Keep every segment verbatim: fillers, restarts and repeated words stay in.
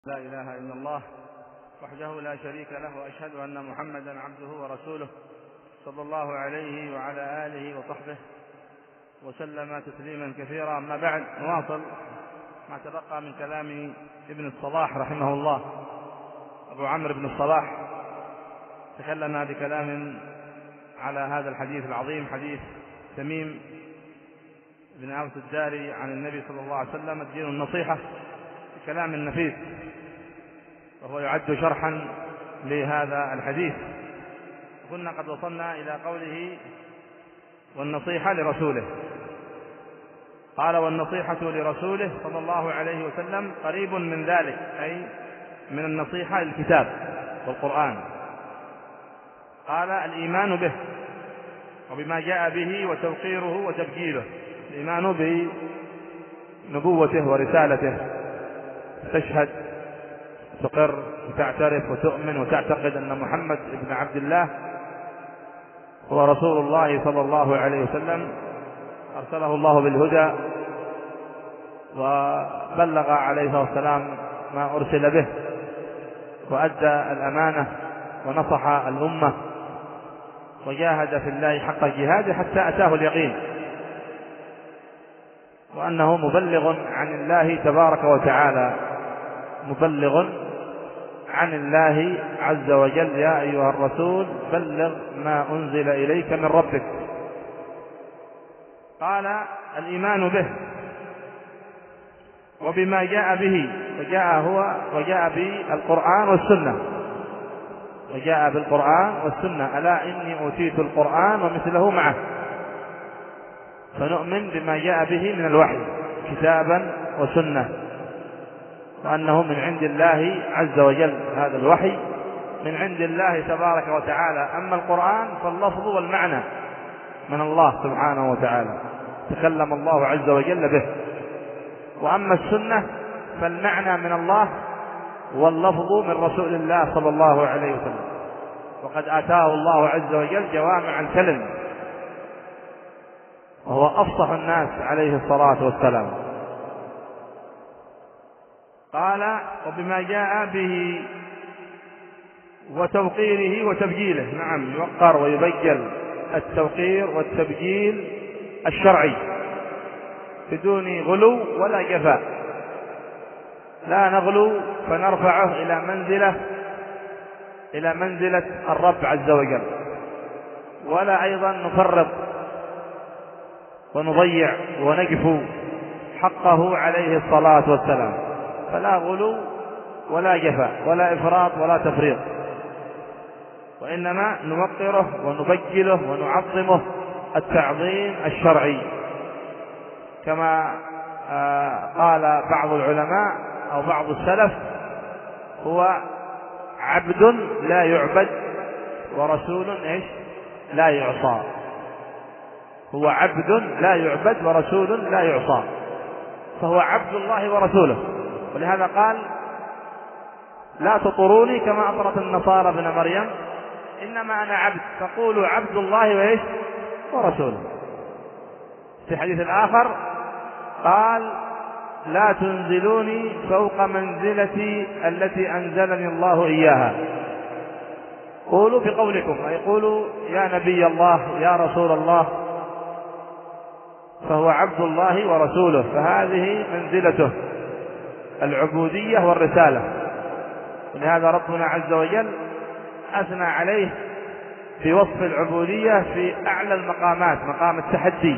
لا إله إلا الله وحده لا شريك له، وأشهد أن محمدا عبده ورسوله صلى الله عليه وعلى آله وصحبه وسلم تسليما كثيرا. أما بعد، نواصل ما تبقى من كلام ابن الصلاح رحمه الله. أبو عمرو بن الصلاح تكلم بكلام على هذا الحديث العظيم، حديث تميم بن أوس الداري عن النبي صلى الله عليه وسلم: الدين النصيحة، بكلام نفيس، وهو يعد شرحا لهذا الحديث. كنا قد وصلنا إلى قوله: والنصيحة لرسوله. قال: والنصيحة لرسوله صلى الله عليه وسلم قريب من ذلك، أي من النصيحة للكتاب والقرآن. قال: الإيمان به وبما جاء به وتوقيره وتبجيله. الإيمان بنبوته ورسالته، تشهد، تقر وتعترف وتؤمن وتعتقد أن محمد بن عبد الله هو رسول الله صلى الله عليه وسلم، أرسله الله بالهدى وبلغ عليه الصلاة والسلام ما أرسل به، وأدى الأمانة ونصح الأمة وجاهد في الله حق جهاده حتى أتاه اليقين، وأنه مبلغ عن الله تبارك وتعالى، مبلغ عن الله عز وجل: يا أيها الرسول بلغ ما أنزل إليك من ربك. قال: الإيمان به وبما جاء به، وجاء هو وجاء بالقرآن والسنة، وجاء بالقرآن والسنة: ألا إني أوتيت القرآن ومثله معه. فنؤمن بما جاء به من الوحي كتابا وسنة، وأنه من عند الله عز وجل، هذا الوحي من عند الله تبارك وتعالى. أما القرآن فاللفظ والمعنى من الله سبحانه وتعالى، تكلم الله عز وجل به. وأما السنة فالمعنى من الله واللفظ من رسول الله صلى الله عليه وسلم، وقد آتاه الله عز وجل جوامع الكلم، وهو أفصح الناس عليه الصلاة والسلام. قال: وبما جاء به وتوقيره وتبجيله. نعم، يوقر ويبجل، التوقير والتبجيل الشرعي بدون غلو ولا جفاء. لا نغلو فنرفعه إلى منزلة إلى منزلة الرب عز وجل، ولا أيضا نفرط ونضيع ونجفو حقه عليه الصلاة والسلام. فلا غلو ولا جفاء ولا إفراط ولا تفريط، وإنما نوقره ونبجله ونعظمه التعظيم الشرعي، كما قال بعض العلماء أو بعض السلف: هو عبد لا يعبد ورسول إيش لا يعصى. هو عبد لا يعبد ورسول لا يعصى، فهو عبد الله ورسوله. ولهذا قال: لا تطروني كما أطرت النصارى ابن مريم، إنما أنا عبد، فقولوا عبد الله وإيش ورسوله. في حديث آخر قال: لا تنزلوني فوق منزلتي التي أنزلني الله إياها. قولوا بقولكم، أي قولوا يا نبي الله يا رسول الله، فهو عبد الله ورسوله. فهذه منزلته العبودية والرسالة. ولهذا ربنا عز وجل أثنى عليه في وصف العبودية في أعلى المقامات، مقام التحدي: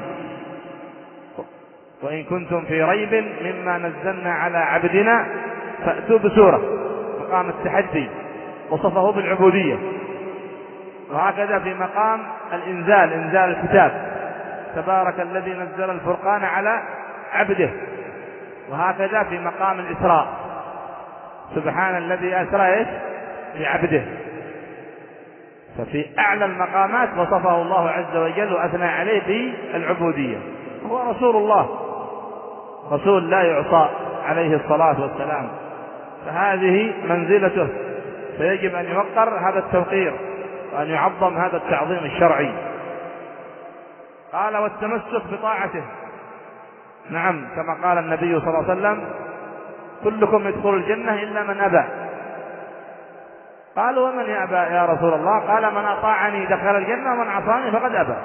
وإن كنتم في ريب مما نزلنا على عبدنا فأتوا بسورة. مقام التحدي وصفه بالعبودية. وهكذا في مقام الإنزال، إنزال الكتاب: تبارك الذي نزل الفرقان على عبده. وهكذا في مقام الإسراء: سبحان الذي أسرى بعبده. ففي أعلى المقامات وصفه الله عز وجل وأثنى عليه بالعبودية. هو رسول الله، رسول لا يعصى عليه الصلاة والسلام. فهذه منزلته، فيجب أن يوقر هذا التوقير وأن يعظم هذا التعظيم الشرعي. قال: والتمسك بطاعته. نعم، كما قال النبي صلى الله عليه وسلم: كلكم يدخل الجنة إلا من أبى. قالوا ومن يأبى يا رسول الله؟ قال من أطاعني دخل الجنة ومن عصاني فقد أبى.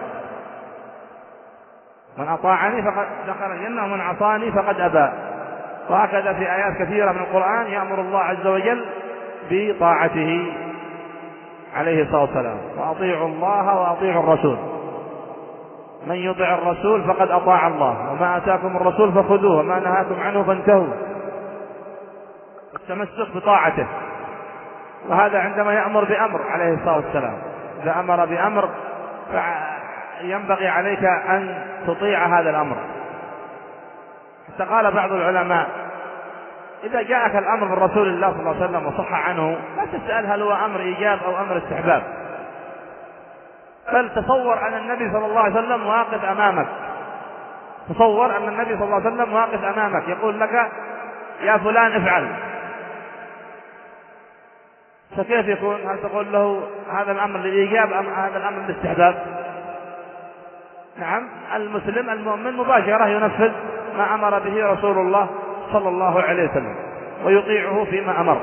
من أطاعني فقد دخل الجنة ومن عصاني فقد أبى. وهكذا في آيات كثيرة من القرآن يأمر الله عز وجل بطاعته عليه الصلاة والسلام. وأطيعوا الله وأطيعوا الرسول، من يطع الرسول فقد أطاع الله، وما آتاكم الرسول فخذوه وما نهاكم عنه فانتهوا. التمسك بطاعته. وهذا عندما يأمر بأمر عليه الصلاة والسلام، إذا أمر بأمر فينبغي عليك أن تطيع هذا الأمر. حتى قال بعض العلماء إذا جاءك الأمر من رسول الله صلى الله عليه وسلم وصح عنه لا تسأل هل هو أمر إيجاب أو أمر استحباب، بل تصور أن النبي صلى الله عليه وسلم واقف أمامك، تصور أن النبي صلى الله عليه وسلم واقف أمامك يقول لك يا فلان افعل، فكيف يكون؟ هل تقول له هذا الأمر للإيجاب أم هذا الأمر للاستحباب؟ نعم، المسلم المؤمن مباشرة ينفذ ما أمر به رسول الله صلى الله عليه وسلم ويطيعه فيما أمر.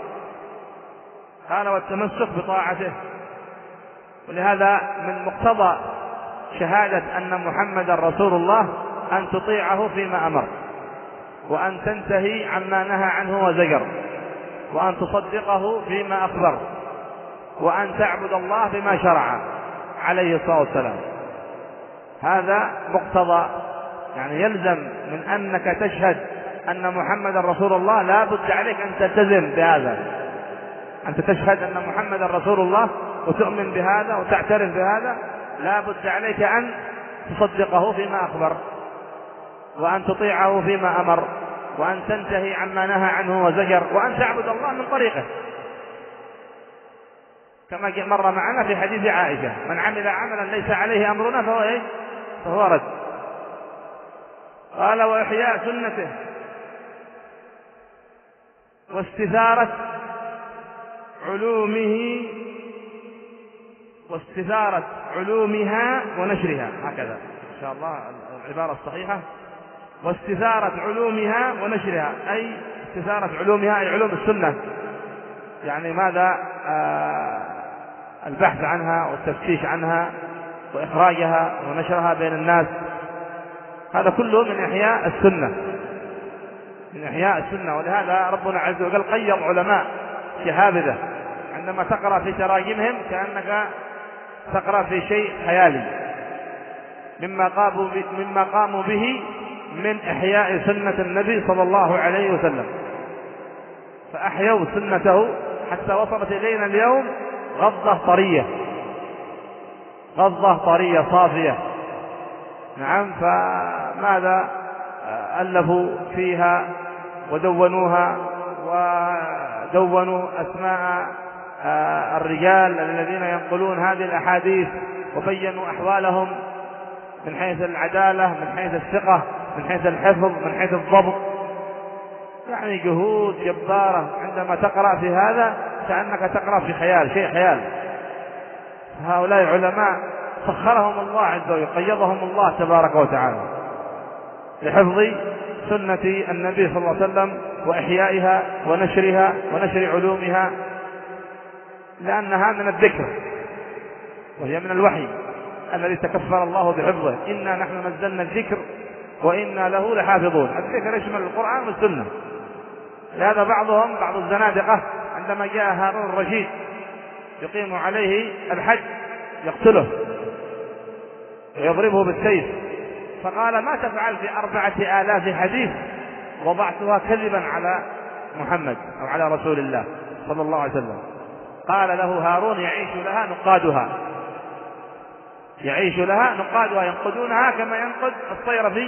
قال والتمسك بطاعته. ولهذا من مقتضى شهادة أن محمدا رسول الله أن تطيعه فيما أمر، وأن تنتهي عما نهى عنه وزجر، وأن تصدقه فيما أخبر، وأن تعبد الله بما شرع عليه الصلاة والسلام. هذا مقتضى، يعني يلزم من أنك تشهد أن محمدا رسول الله، لا بد عليك أن تلتزم بهذا، أنت تشهد أن محمدا رسول الله وتؤمن بهذا وتعترف بهذا، لا بد عليك أن تصدقه فيما أخبر، وأن تطيعه فيما أمر، وأن تنتهي عما نهى عنه وزجر، وأن تعبد الله من طريقه، كما مر معنا في حديث عائشة من عمل عملا ليس عليه أمرنا فهو إيه؟ فهو رد. قال وإحياء سنته واستثارة علومه واستثارة علومها ونشرها، هكذا إن شاء الله العبارة الصحيحة، واستثارة علومها ونشرها، أي استثارة علومها أي علوم السنة، يعني ماذا؟ آه البحث عنها والتفتيش عنها وإخراجها ونشرها بين الناس، هذا كله من إحياء السنة، من إحياء السنة. ولهذا ربنا عز وجل قيض علماء شهابذة عندما تقرأ في تراجمهم كأنك تقرأ في شيء خيالي مما قاموا مما قاموا به من إحياء سنة النبي صلى الله عليه وسلم، فأحيوا سنته حتى وصلت إلينا اليوم غضة طرية، غضة طرية صافية. نعم، فماذا ألفوا فيها ودونوها، ودونوا أسماء الرجال الذين ينقلون هذه الأحاديث، وبينوا أحوالهم من حيث العدالة، من حيث الثقة، من حيث الحفظ، من حيث الضبط، يعني جهود جبارة. عندما تقرأ في هذا كأنك تقرأ في خيال، شيء خيال. هؤلاء علماء سخرهم الله عز وجل، قيضهم الله تبارك وتعالى لحفظ سنة النبي صلى الله عليه وسلم وإحيائها ونشرها ونشر علومها، لأنها من الذكر وهي من الوحي الذي تكفل الله بحفظه، إنا نحن نزلنا الذكر وإنا له لحافظون. الذكر يشمل القرآن والسنة. لهذا بعضهم بعض الزنادقة عندما جاء هارون الرشيد يقيم عليه الحج يقتله ويضربه بالسيف، فقال ما تفعل في أربعة آلاف حديث وضعتها كذبا على محمد أو على رسول الله صلى الله عليه وسلم؟ قال له هارون يعيش لها نقادها، يعيش لها نقادها، ينقدونها كما ينقد الصير في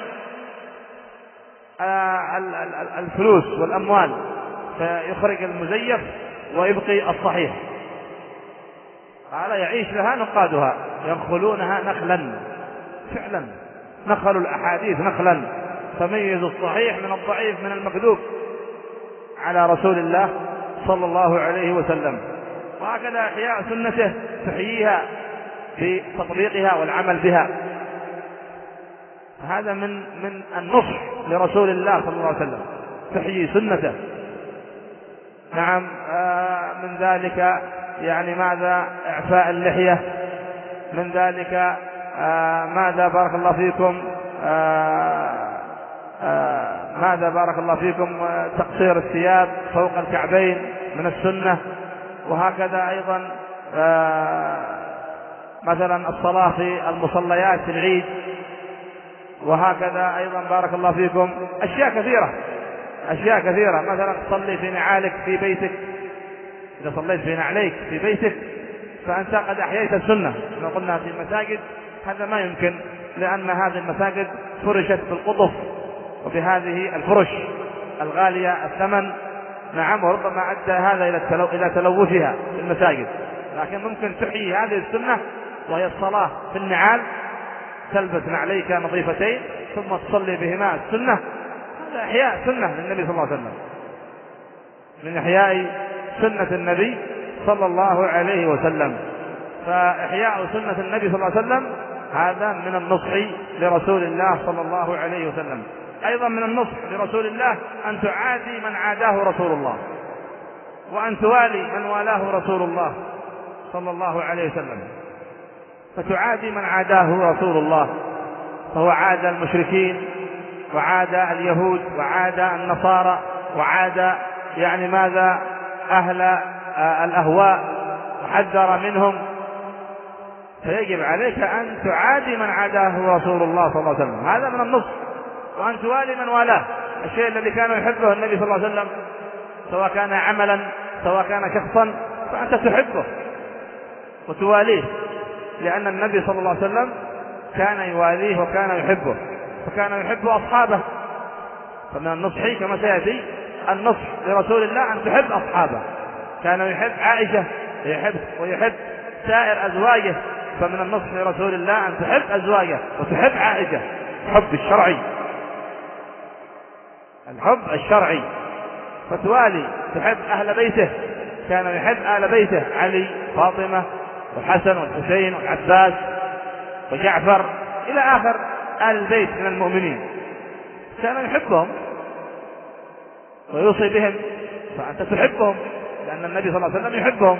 الفلوس والأموال، فيخرج المزيف ويبقي الصحيح. قال يعيش لها نقادها ينخلونها نخلا، فعلا نخلوا الأحاديث نخلا، فميزوا الصحيح من الضعيف من المكذوب على رسول الله صلى الله عليه وسلم. وهكذا إحياء سنته تحييها في تطبيقها والعمل بها. هذا من من النصح لرسول الله صلى الله عليه وسلم، تحيي سنته. نعم. آه من ذلك يعني ماذا؟ إعفاء اللحية. من ذلك آه ماذا بارك الله فيكم؟ آه آه ماذا بارك الله فيكم؟ آه تقصير الثياب فوق الكعبين من السنة. وهكذا أيضا آه مثلا الصلاة في المصليات في العيد. وهكذا أيضا بارك الله فيكم أشياء كثيرة أشياء كثيرة مثلا تصلي في نعالك في بيتك. إذا صليت في نعليك في بيتك فأنت قد أحييت السنة. كما قلنا في المساجد هذا ما يمكن، لأن هذه المساجد فرشت بالقطف وبهذه الفرش الغالية الثمن. نعم. وربما أدى هذا إلى تلوثها في المساجد، لكن ممكن تحيي هذه السنة وهي الصلاة في النعال، تلبس نعليك نظيفتين ثم تصلي بهما السنة. هذا إحياء سنة للنبي صلى الله عليه وسلم، من إحياء سنة النبي صلى الله عليه وسلم. فإحياء سنة النبي صلى الله عليه وسلم هذا من النصح لرسول الله صلى الله عليه وسلم. أيضا من النصح لرسول الله أن تعادي من عاداه رسول الله، وأن توالي من والاه رسول الله صلى الله عليه وسلم. فتعادي من عاداه رسول الله، فهو عاد المشركين وعاد اليهود وعاد النصارى وعاد يعني ماذا؟ أهل الأهواء، وحذر منهم. فيجب عليك أن تعادي من عاداه رسول الله صلى الله عليه وسلم. هذا من النصح. وأن توالي من والاه. الشيء الذي كان يحبه النبي صلى الله عليه وسلم سواء كان عملا سواء كان شخصا فأنت تحبه وتواليه، لأن النبي صلى الله عليه وسلم كان يواليه وكان يحبه، فكان يحب أصحابه. فمن النصح كما سيأتي النصح لرسول الله أن تحب أصحابه. كان يحب عائشة ويحب, ويحب سائر أزواجه، فمن النصح لرسول الله أن تحب أزواجه وتحب عائشة. الحب الشرعي الحب الشرعي فتوالي تحب أهل بيته. كان يحب أهل بيته علي فاطمة والحسن والحسين والعباس وجعفر إلى آخر آل البيت من المؤمنين، كان يحبهم ويوصي بهم، فأنت تحبهم لأن النبي صلى الله عليه وسلم يحبهم.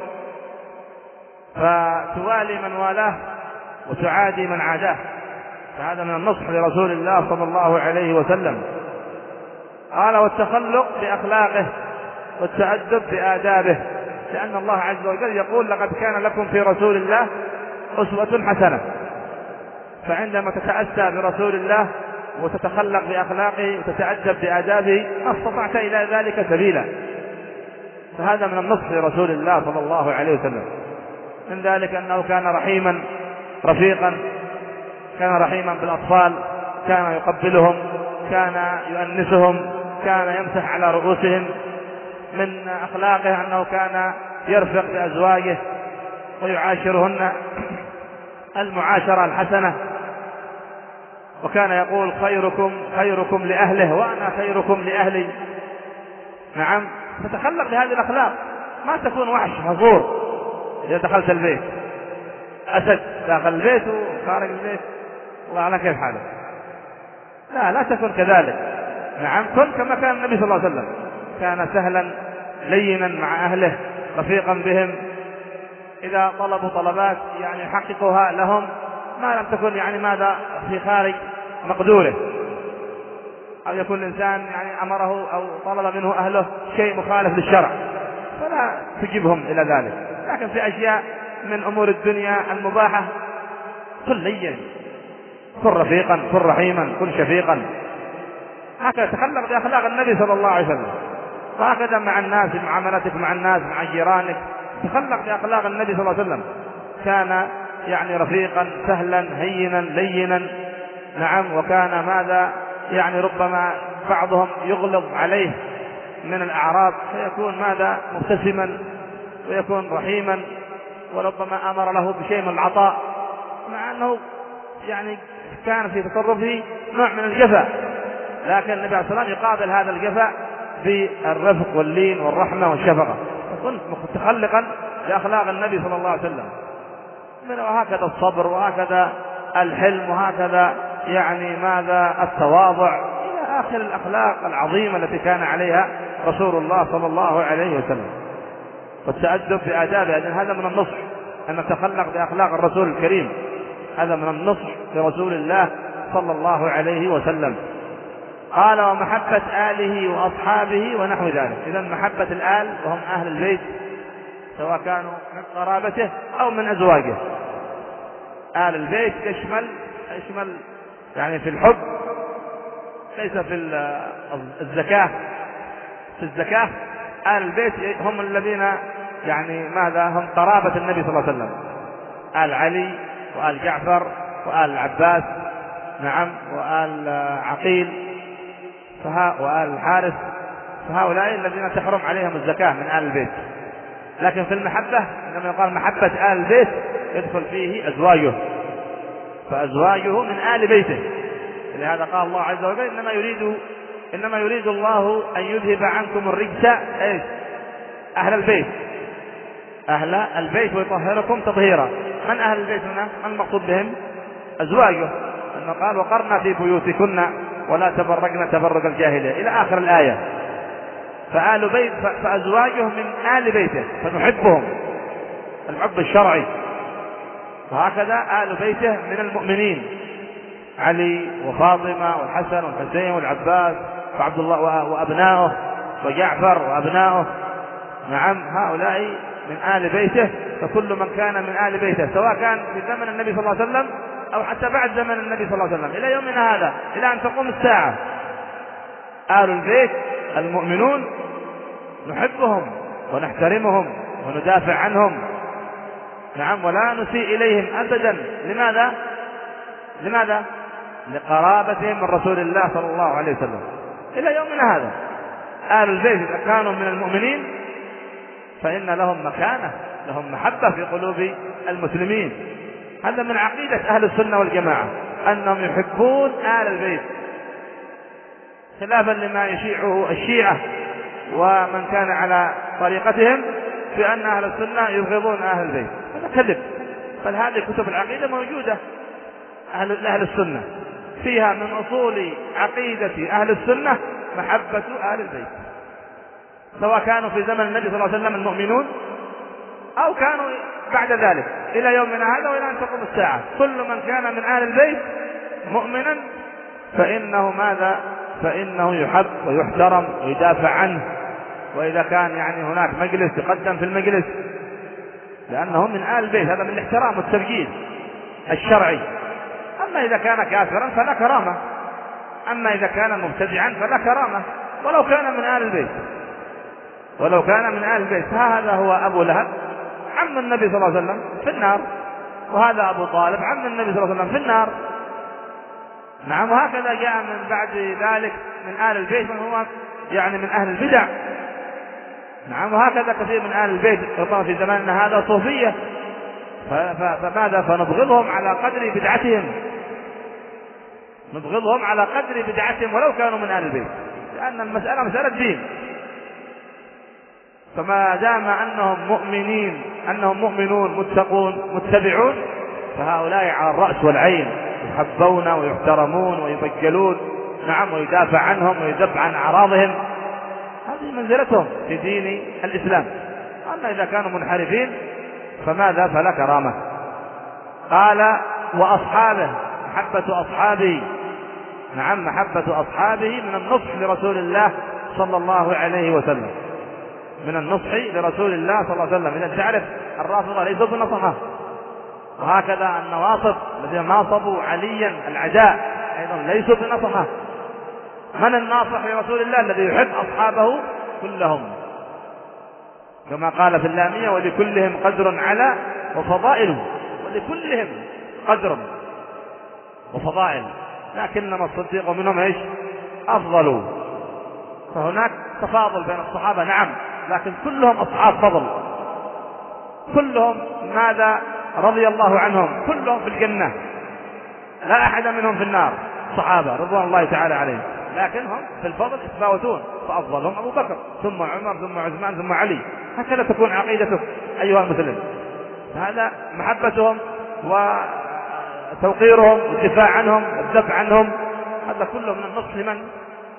فتوالي من والاه وتعادي من عاداه. فهذا من النصح لرسول الله صلى الله عليه وسلم. قال والتخلق بأخلاقه والتأدب بآدابه، لأن الله عز وجل يقول لقد كان لكم في رسول الله أسوة حسنة. فعندما تتأسى برسول الله وتتخلق بأخلاقه وتتأدب بآدابه ما استطعت إلى ذلك سبيلا. فهذا من النصح لرسول الله صلى الله عليه وسلم. من ذلك أنه كان رحيما رفيقا، كان رحيما بالأطفال، كان يقبلهم، كان يؤنسهم، كان يمسح على رؤوسهم. من أخلاقه أنه كان يرفق بأزواجه ويعاشرهن المعاشرة الحسنة، وكان يقول خيركم خيركم لأهله وأنا خيركم لأهلي. نعم. فتخلق بهذه الأخلاق، ما تكون وحش حضور إذا دخلت البيت، أسد داخل البيت وخارج البيت الله على كيف حالك. لا لا تكن كذلك. نعم. كن كما كان النبي صلى الله عليه وسلم، كان سهلا لينا مع أهله رفيقا بهم. إذا طلبوا طلبات يعني يحققها لهم، ما لم تكن يعني ماذا في خارج مقدوره، أو يكون الإنسان يعني أمره أو طلب منه أهله شيء مخالف للشرع فلا تجيبهم إلى ذلك. لكن في أشياء من أمور الدنيا المباحة كن لين، كن رفيقا، كن رحيما، كن شفيقا. هكذا تخلق بأخلاق النبي صلى الله عليه وسلم. وهكذا مع الناس، معاملتك مع الناس، مع جيرانك، تخلق بأخلاق النبي صلى الله عليه وسلم. كان يعني رفيقا سهلا هينا لينا. نعم. وكان ماذا يعني ربما بعضهم يغلظ عليه من الأعراب فيكون ماذا مبتسما ويكون رحيما، وربما أمر له بشيء من العطاء، مع أنه يعني كان في تصرفه نوع من الجفاء، لكن النبي عليه الصلاة والسلام يقابل هذا الجفاء بالرفق واللين والرحمة والشفقة. فكنت متخلقا بأخلاق النبي صلى الله عليه وسلم. وهكذا الصبر، وهكذا الحلم، وهكذا يعني ماذا التواضع إلى آخر الأخلاق العظيمة التي كان عليها رسول الله صلى الله عليه وسلم، والتأدب بآدابه، لأن هذا من النصح أن نتخلق بأخلاق الرسول الكريم، هذا من النصح لرسول الله صلى الله عليه وسلم. قال ومحبة آله وأصحابه ونحو ذلك. إذن محبة الآل وهم أهل البيت سواء كانوا من قرابته أو من أزواجه. آل البيت يشمل يشمل يعني في الحب، ليس في الزكاة. في الزكاة آل البيت هم الذين يعني ماذا هم قرابة النبي صلى الله عليه وسلم، آل علي وآل جعفر وآل العباس، نعم، وآل عقيل وآل الحارث، فهؤلاء الذين تحرم عليهم الزكاة من آل البيت. لكن في المحبة عندما يقال محبة آل البيت يدخل فيه أزواجه، فأزواجه من آل بيته. لهذا قال الله عز وجل إنما يريد إنما يريد الله أن يذهب عنكم الرجس إيش أهل البيت، أهل البيت ويطهركم تطهيرا. من أهل البيت هنا؟ من المقصود بهم؟ أزواجه، أنه قال وقرنا في بيوتكن ولا تبرجن تبرج الجاهلية إلى آخر الآية. فآل بيت فأزواجه من آل بيته فنحبهم الحب الشرعي، وهكذا آل بيته من المؤمنين، علي وفاطمة والحسن والحسين والعباس وعبد الله وأبنائه وجعفر وأبنائه، نعم، هؤلاء من آل بيته. فكل من كان من آل بيته سواء كان في زمن النبي صلى الله عليه وسلم أو حتى بعد زمن النبي صلى الله عليه وسلم إلى يومنا هذا إلى أن تقوم الساعة، آل البيت المؤمنون نحبهم ونحترمهم وندافع عنهم، نعم، ولا نسيء إليهم أبدا. لماذا؟ لماذا؟ لقرابتهم من رسول الله صلى الله عليه وسلم إلى يومنا هذا. آل البيت إذا كانوا من المؤمنين فإن لهم مكانة، لهم محبة في قلوب المسلمين. هذا من عقيدة أهل السنة والجماعة أنهم يحبون آل البيت، خلافا لما يشيعه الشيعة ومن كان على طريقتهم في أن أهل السنة يبغضون أهل البيت. هذا كذب. بل هذه كتب العقيدة موجودة أهل, أهل السنة فيها من أصول عقيدة أهل السنة محبة أهل البيت، سواء كانوا في زمن النبي صلى الله عليه وسلم المؤمنون أو كانوا بعد ذلك إلى يومنا هذا وإلى أن تقوم الساعة. كل من كان من آل البيت مؤمنا فإنه ماذا؟ فإنه يحب ويحترم ويدافع عنه، وإذا كان يعني هناك مجلس يقدم في المجلس لأنهم من آل البيت، هذا من الاحترام والتبجيل الشرعي. أما إذا كان كافرا فلا كرامة، أما إذا كان مبتدعا فلا كرامة، ولو كان من آل البيت ولو كان من آل البيت. هذا هو أبو لهب عم النبي صلى الله عليه وسلم في النار، وهذا أبو طالب عم النبي صلى الله عليه وسلم في النار، نعم. وهكذا جاء من بعد ذلك من آل البيت من هو يعني من أهل البدع، نعم. وهكذا كثير من آل البيت ربما في زماننا هذا صوفية، فماذا؟ فنبغضهم على قدر بدعتهم، نبغضهم على قدر بدعتهم ولو كانوا من آل البيت، لأن المسألة مسألة دين. فما دام أنهم مؤمنين أنهم مؤمنون متقون متبعون فهؤلاء على الرأس والعين، يحبون ويحترمون ويبجلون، نعم، ويدافع عنهم ويذب عن أعراضهم. هذه منزلتهم في دين الإسلام. أما إذا كانوا منحرفين فماذا؟ فلا كرامة. قال وأصحابه، محبة أصحابه، نعم، محبة أصحابه من النصح لرسول الله صلى الله عليه وسلم، من النصح لرسول الله صلى الله عليه وسلم. إذا تعرف الرافضة ليسوا بنصحة، وهكذا النواصب الذين ناصبوا عليا العداء أيضا ليسوا بنصحة. من الناصح لرسول الله؟ الذي يحب أصحابه كلهم، كما قال في اللامية ولكلهم قدر على وفضائل، ولكلهم قدر وفضائل، لكنما الصديق منهم ايش؟ أفضل. فهناك تفاضل بين الصحابة، نعم، لكن كلهم أصحاب فضل، كلهم ماذا؟ رضي الله عنهم، كلهم في الجنة، لا أحد منهم في النار، صحابة رضوان الله تعالى عليهم، لكنهم في الفضل يتفاوتون، فأفضلهم أبو بكر ثم عمر ثم عثمان ثم علي. هكذا تكون عقيدتك أيها المسلم. هذا محبتهم وتوقيرهم والدفاع عنهم والدفع عنهم، هذا كله من النصح لمن؟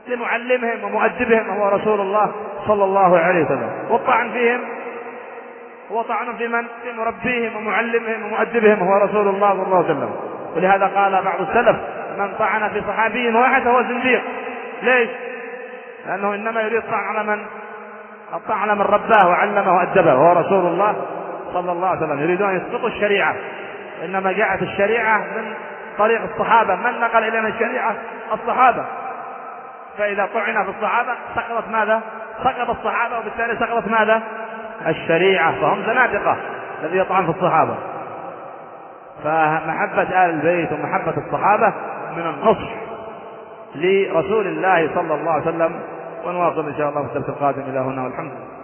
لمعلمهم ومؤدبهم وهو رسول الله صلى الله عليه وسلم، والطعن فيهم هو طعن في من؟ في مربيهم ومعلمهم ومؤدبهم وهو رسول الله صلى الله عليه وسلم. ولهذا قال بعض السلف: من طعن في صحابي واحد فهو زنديق. ليش؟ لأنه إنما يريد طعن على من؟ الطعن على من رباه وعلمه وأدبه وهو رسول الله صلى الله عليه وسلم. يريدون أن يسقطوا الشريعة، إنما جاءت الشريعة من طريق الصحابة. من نقل إلينا الشريعة؟ الصحابة. فإذا طعن في الصحابة سقطت ماذا؟ سقط الصحابة، وبالتالي سقطت ماذا؟ الشريعة. فهم زنادقة الذي يطعن في الصحابة. فمحبة آل البيت ومحبة الصحابة من النصح لرسول الله صلى الله عليه وسلم. ونواصل إن شاء الله في الدرس القادم. إلى هنا والحمد لله.